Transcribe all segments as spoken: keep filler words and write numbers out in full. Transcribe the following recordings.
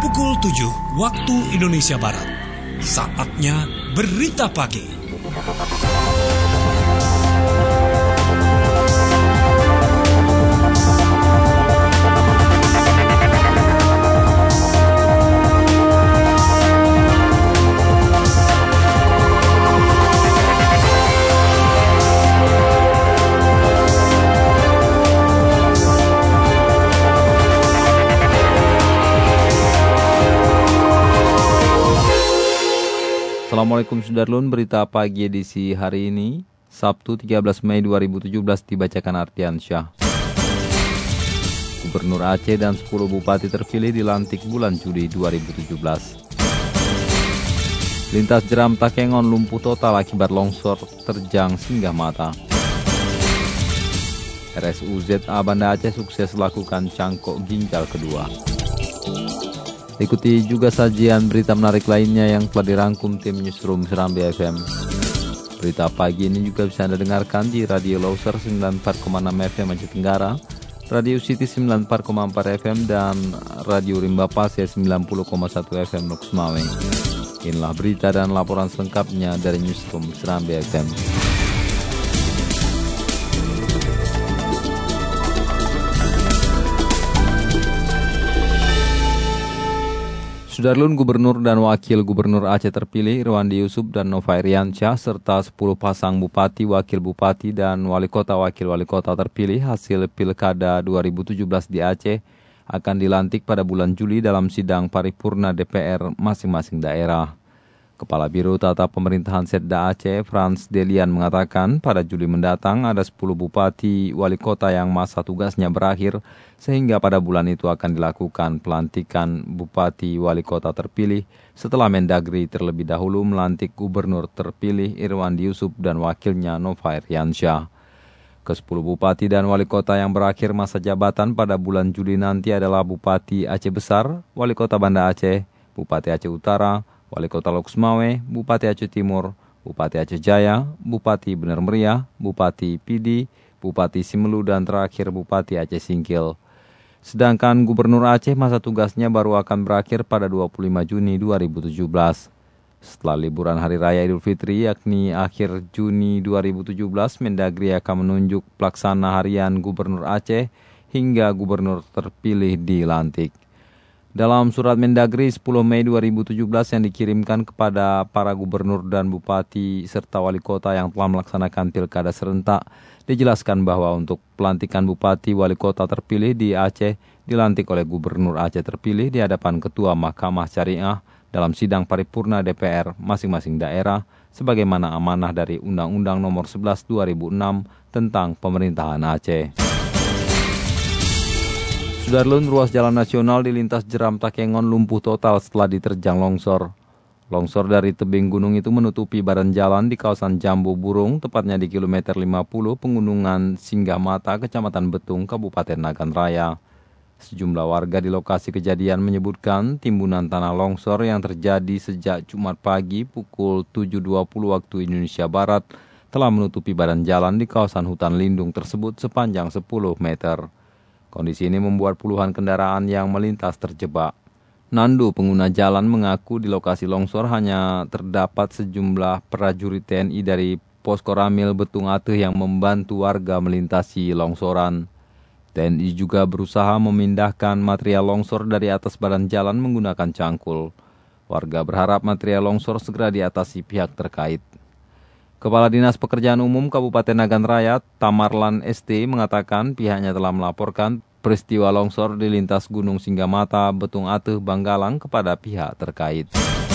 pukul tujuh waktu Indonesia Barat. Saatnya Berita Pagi. Assalamualaikum Sudarlun, berita pagi edisi hari ini, Sabtu tiga belas Mei dua ribu tujuh belas dibacakan Ardian Syah. Gubernur Aceh dan sepuluh bupati terpilih dilantik bulan Juli dua ribu tujuh belas. Lintas Jeram Takengon lumpuh total akibat longsor terjang Singgah Mata. R S U Z A Banda Aceh sukses lakukan cangkok ginjal kedua. Ikuti juga sajian berita menarik lainnya yang telah dirangkum tim Newsroom Serambi F M. Berita pagi ini juga bisa Anda dengarkan di Radio Loser sembilan puluh empat koma enam F M Aceh Tenggara, Radio City sembilan puluh empat koma empat F M, dan Radio Rimba Pasir sembilan puluh koma satu F M Lok Semawe. Inilah berita dan laporan selengkapnya dari Newsroom Serambi F M. Sudarlun, Gubernur dan Wakil Gubernur Aceh terpilih Irwandi Yusuf dan Nova Iriansyah serta sepuluh pasang Bupati, Wakil Bupati, dan Wali Kota Wakil Wali Kota terpilih hasil Pilkada dua ribu tujuh belas di Aceh akan dilantik pada bulan Juli dalam sidang paripurna D P R masing-masing daerah. Kepala Biro Tata Pemerintahan Setda Aceh, Frans Delian, mengatakan pada Juli mendatang ada sepuluh bupati wali kota yang masa tugasnya berakhir, sehingga pada bulan itu akan dilakukan pelantikan bupati wali kota terpilih setelah Mendagri terlebih dahulu melantik gubernur terpilih Irwandi Yusuf dan wakilnya Nova Iriansyah. Kesepuluh bupati dan wali kota yang berakhir masa jabatan pada bulan Juli nanti adalah Bupati Aceh Besar, Wali Kota Banda Aceh, Bupati Aceh Utara, Wali Kota Lok Semawe, Bupati Aceh Timur, Bupati Aceh Jaya, Bupati Bener Meriah, Bupati Pidi, Bupati Simelu, dan terakhir Bupati Aceh Singkil. Sedangkan Gubernur Aceh masa tugasnya baru akan berakhir pada dua puluh lima Juni dua ribu tujuh belas. Setelah liburan Hari Raya Idul Fitri yakni akhir Juni dua ribu tujuh belas, Mendagri akan menunjuk pelaksana harian Gubernur Aceh hingga Gubernur terpilih dilantik. Dalam surat Mendagri sepuluh Mei dua ribu tujuh belas yang dikirimkan kepada para gubernur dan bupati serta wali kota yang telah melaksanakan pilkada serentak, dijelaskan bahwa untuk pelantikan bupati wali kota terpilih di Aceh dilantik oleh gubernur Aceh terpilih di hadapan Ketua Mahkamah Syariah dalam sidang paripurna D P R masing-masing daerah sebagaimana amanah dari Undang-Undang Nomor sebelas dua ribu enam tentang Pemerintahan Aceh. Sudarlun, ruas jalan nasional di lintas Jeram Takengon lumpuh total setelah diterjang longsor. Longsor dari tebing gunung itu menutupi badan jalan di kawasan Jambu Burung, tepatnya di kilometer lima puluh Pengunungan Singgah Mata, Kecamatan Betung, Kabupaten Nagan Raya. Sejumlah warga di lokasi kejadian menyebutkan timbunan tanah longsor yang terjadi sejak Jumat pagi pukul tujuh dua puluh waktu Indonesia Barat telah menutupi badan jalan di kawasan hutan lindung tersebut sepanjang sepuluh meter. Kondisi ini membuat puluhan kendaraan yang melintas terjebak. Nandu, pengguna jalan, mengaku di lokasi longsor hanya terdapat sejumlah prajurit T N I dari Poskoramil Betung Ateh yang membantu warga melintasi longsoran. T N I juga berusaha memindahkan material longsor dari atas badan jalan menggunakan cangkul. Warga berharap material longsor segera diatasi pihak terkait. Kepala Dinas Pekerjaan Umum Kabupaten Nagan Raya, Tamarlan S T, mengatakan pihaknya telah melaporkan peristiwa longsor di lintas Gunung Singgah Mata, Betung Ateh, Banggalang kepada pihak terkait.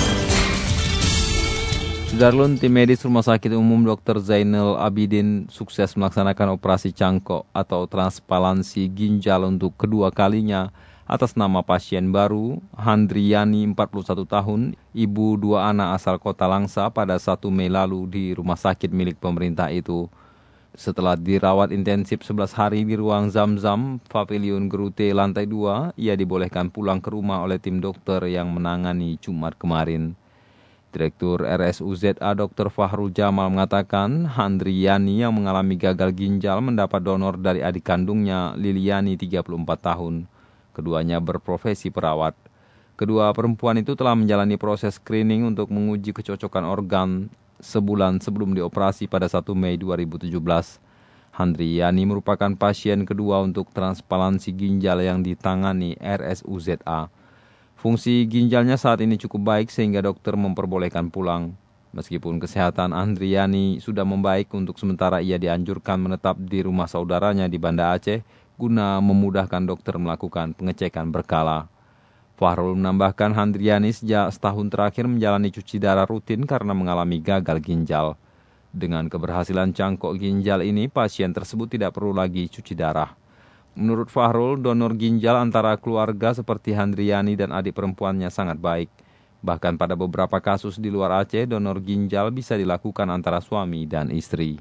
Sudarlun, tim medis Rumah Sakit Umum Dokter Zainal Abidin sukses melaksanakan operasi cangkok atau transplantasi ginjal untuk kedua kalinya atas nama pasien baru, Handriani, empat puluh satu tahun, ibu dua anak asal Kota Langsa pada satu Mei lalu di rumah sakit milik pemerintah itu. Setelah dirawat intensif sebelas hari di ruang Zam-Zam, Pavilion Gerute lantai dua, ia dibolehkan pulang ke rumah oleh tim dokter yang menangani Jumat kemarin. Direktur R S U Z A Dokter Fahrul Jamal mengatakan Handriani yang mengalami gagal ginjal mendapat donor dari adik kandungnya Liliani, tiga puluh empat tahun. Keduanya berprofesi perawat. Kedua perempuan itu telah menjalani proses screening untuk menguji kecocokan organ sebulan sebelum dioperasi pada satu Mei dua ribu tujuh belas. Handriani merupakan pasien kedua untuk transplantasi ginjal yang ditangani R S U Z A. Fungsi ginjalnya saat ini cukup baik sehingga dokter memperbolehkan pulang. Meskipun kesehatan Handriani sudah membaik, untuk sementara ia dianjurkan menetap di rumah saudaranya di Banda Aceh guna memudahkan dokter melakukan pengecekan berkala. Fahrul menambahkan Handriani sejak setahun terakhir menjalani cuci darah rutin karena mengalami gagal ginjal. Dengan keberhasilan cangkok ginjal ini, pasien tersebut tidak perlu lagi cuci darah. Menurut Fahrul, donor ginjal antara keluarga seperti Handriani dan adik perempuannya sangat baik. Bahkan pada beberapa kasus di luar Aceh, donor ginjal bisa dilakukan antara suami dan istri.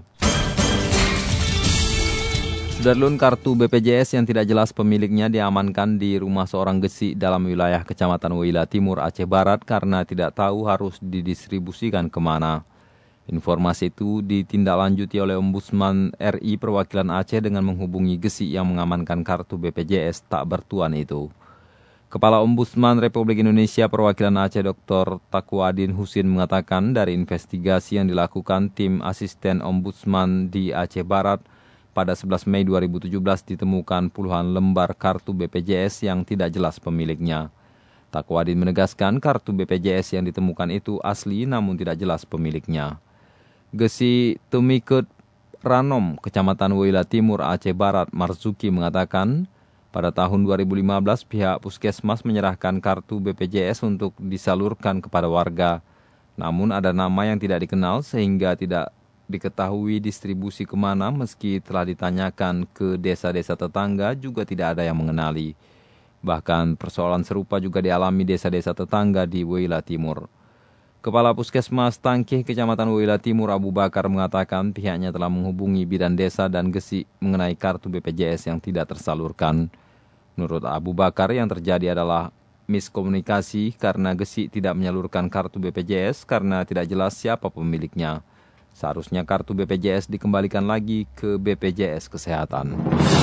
Sudarlun, kartu B P J S yang tidak jelas pemiliknya diamankan di rumah seorang gesi dalam wilayah Kecamatan Weila Timur, Aceh Barat karena tidak tahu harus didistribusikan kemana. Informasi itu ditindaklanjuti oleh Ombudsman R I Perwakilan Aceh dengan menghubungi gesi yang mengamankan kartu B P J S tak bertuan itu. Kepala Ombudsman Republik Indonesia Perwakilan Aceh Doktor Takwadin Husin mengatakan dari investigasi yang dilakukan tim asisten Ombudsman di Aceh Barat, pada sebelas Mei dua ribu tujuh belas ditemukan puluhan lembar kartu B P J S yang tidak jelas pemiliknya. Takwadin menegaskan kartu B P J S yang ditemukan itu asli namun tidak jelas pemiliknya. Gesi Tumikut Ranom, Kecamatan Weila Timur, Aceh Barat, Marzuki mengatakan, pada tahun dua ribu lima belas pihak Puskesmas menyerahkan kartu B P J S untuk disalurkan kepada warga. Namun ada nama yang tidak dikenal sehingga tidak diketahui distribusi kemana, meski telah ditanyakan ke desa-desa tetangga juga tidak ada yang mengenali. Bahkan persoalan serupa juga dialami desa-desa tetangga di Weila Timur. Kepala Puskesmas Tangkih Kecamatan Weila Timur Abu Bakar mengatakan pihaknya telah menghubungi bidan desa dan gesi mengenai kartu B P J S yang tidak tersalurkan. Menurut Abu Bakar, yang terjadi adalah miskomunikasi karena gesi tidak menyalurkan kartu B P J S karena tidak jelas siapa pemiliknya. Seharusnya kartu B P J S dikembalikan lagi ke B P J S Kesehatan.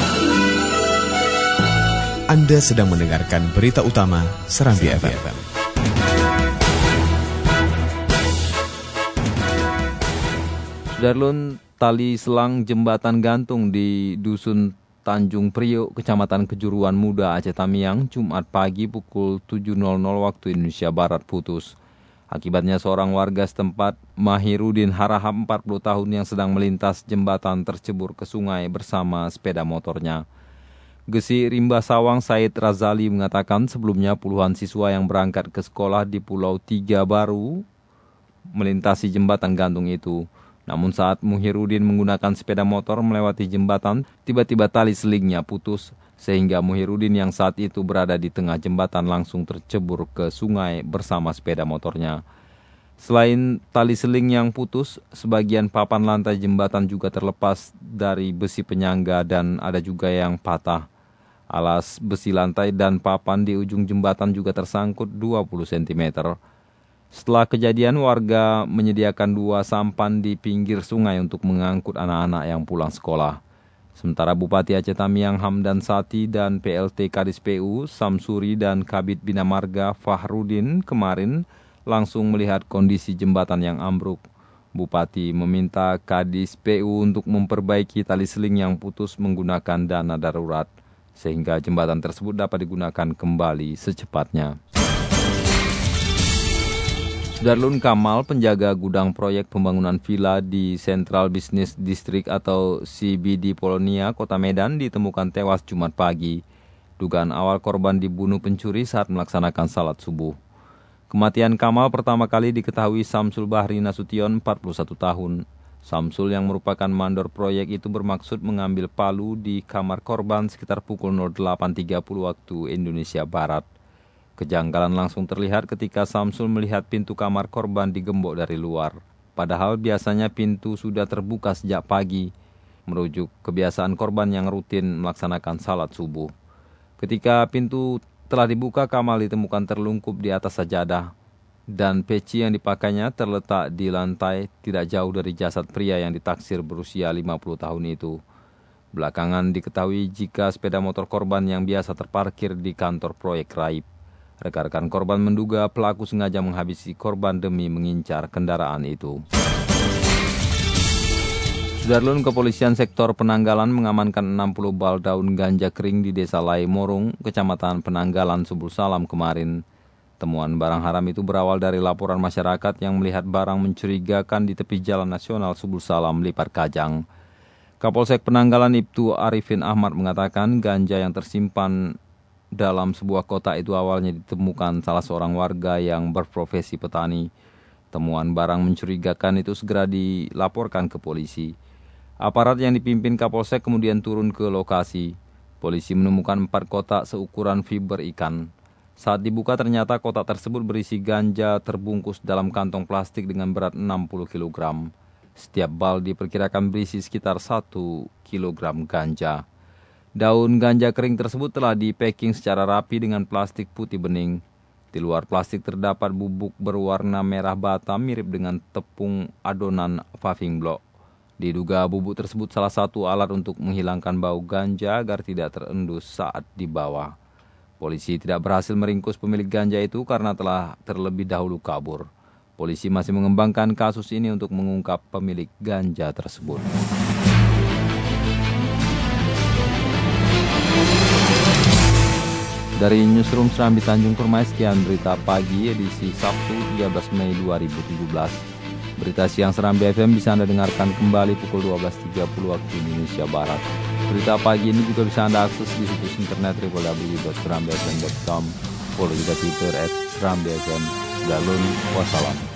Anda sedang mendengarkan berita utama Serambi F M. Sudarlun, tali selang jembatan gantung di Dusun Tanjung Priok, Kecamatan Kejuruan Muda, Aceh Tamiang, Jumat pagi pukul tujuh nol nol waktu Indonesia Barat putus. Akibatnya seorang warga setempat, Mahirudin Harahap, empat puluh tahun, yang sedang melintas jembatan tercebur ke sungai bersama sepeda motornya. Gesi Rimba Sawang Said Razali mengatakan sebelumnya puluhan siswa yang berangkat ke sekolah di Pulau Tiga baru melintasi jembatan gantung itu. Namun saat Muhirudin menggunakan sepeda motor melewati jembatan, tiba-tiba tali selingnya putus, sehingga Muhirudin yang saat itu berada di tengah jembatan langsung tercebur ke sungai bersama sepeda motornya. Selain tali seling yang putus, sebagian papan lantai jembatan juga terlepas dari besi penyangga dan ada juga yang patah. Alas besi lantai dan papan di ujung jembatan juga tersangkut dua puluh sentimeter. Setelah kejadian, warga menyediakan dua sampan di pinggir sungai untuk mengangkut anak-anak yang pulang sekolah. Sementara Bupati Aceh Tamiang Hamdan Sati dan P L T Kadis P U Samsuri dan Kabid Bina Marga Fahrudin kemarin langsung melihat kondisi jembatan yang ambruk. Bupati meminta Kadis P U untuk memperbaiki tali seling yang putus menggunakan dana darurat, sehingga jembatan tersebut dapat digunakan kembali secepatnya. Sudarlun, Kamal, penjaga gudang proyek pembangunan villa di Central Business District atau C B D Polonia, Kota Medan, ditemukan tewas Jumat pagi. Dugaan awal korban dibunuh pencuri saat melaksanakan salat subuh. Kematian Kamal pertama kali diketahui Samsul Bahri Nasution, empat puluh satu tahun. Samsul yang merupakan mandor proyek itu bermaksud mengambil palu di kamar korban sekitar pukul delapan tiga puluh waktu Indonesia Barat. Kejanggalan langsung terlihat ketika Samsul melihat pintu kamar korban digembok dari luar. Padahal biasanya pintu sudah terbuka sejak pagi, merujuk kebiasaan korban yang rutin melaksanakan salat subuh. Ketika pintu telah dibuka, Kamal ditemukan terlungkup di atas sajadah, dan peci yang dipakainya terletak di lantai tidak jauh dari jasad pria yang ditaksir berusia lima puluh tahun itu. Belakangan diketahui jika sepeda motor korban yang biasa terparkir di kantor proyek Raib. Rekan-rekan korban menduga pelaku sengaja menghabisi korban demi mengincar kendaraan itu. Sudarlun, Kepolisian Sektor Penanggalan mengamankan enam puluh bal daun ganja kering di Desa Lai Morung, Kecamatan Penanggalan, Subul Salam kemarin. Temuan barang haram itu berawal dari laporan masyarakat yang melihat barang mencurigakan di tepi Jalan Nasional Subul Salam, Lipat Kajang. Kapolsek Penanggalan Ibtu Arifin Ahmad mengatakan ganja yang tersimpan dalam sebuah kotak itu awalnya ditemukan salah seorang warga yang berprofesi petani. Temuan barang mencurigakan itu segera dilaporkan ke polisi. Aparat yang dipimpin Kapolsek kemudian turun ke lokasi. Polisi menemukan empat kotak seukuran fiber ikan. Saat dibuka ternyata kotak tersebut berisi ganja terbungkus dalam kantong plastik dengan berat enam puluh kilogram. Setiap bal diperkirakan berisi sekitar satu kilogram ganja. Daun ganja kering tersebut telah di-packing secara rapi dengan plastik putih bening. Di luar plastik terdapat bubuk berwarna merah bata mirip dengan tepung adonan paving block. Diduga bubuk tersebut salah satu alat untuk menghilangkan bau ganja agar tidak terendus saat dibawa. Polisi tidak berhasil meringkus pemilik ganja itu karena telah terlebih dahulu kabur. Polisi masih mengembangkan kasus ini untuk mengungkap pemilik ganja tersebut. Dari Newsroom Serambi Tanjung Permai, sekian berita pagi edisi Sabtu tiga belas Mei dua ribu tujuh belas. Berita siang Serambi F M bisa Anda dengarkan kembali pukul dua belas tiga puluh waktu Indonesia Barat. Berita pagi ini juga bisa Anda akses di situs internet w w w titik serambi f m titik com. Follow juga Twitter at serambi f m. Dalun, wassalam.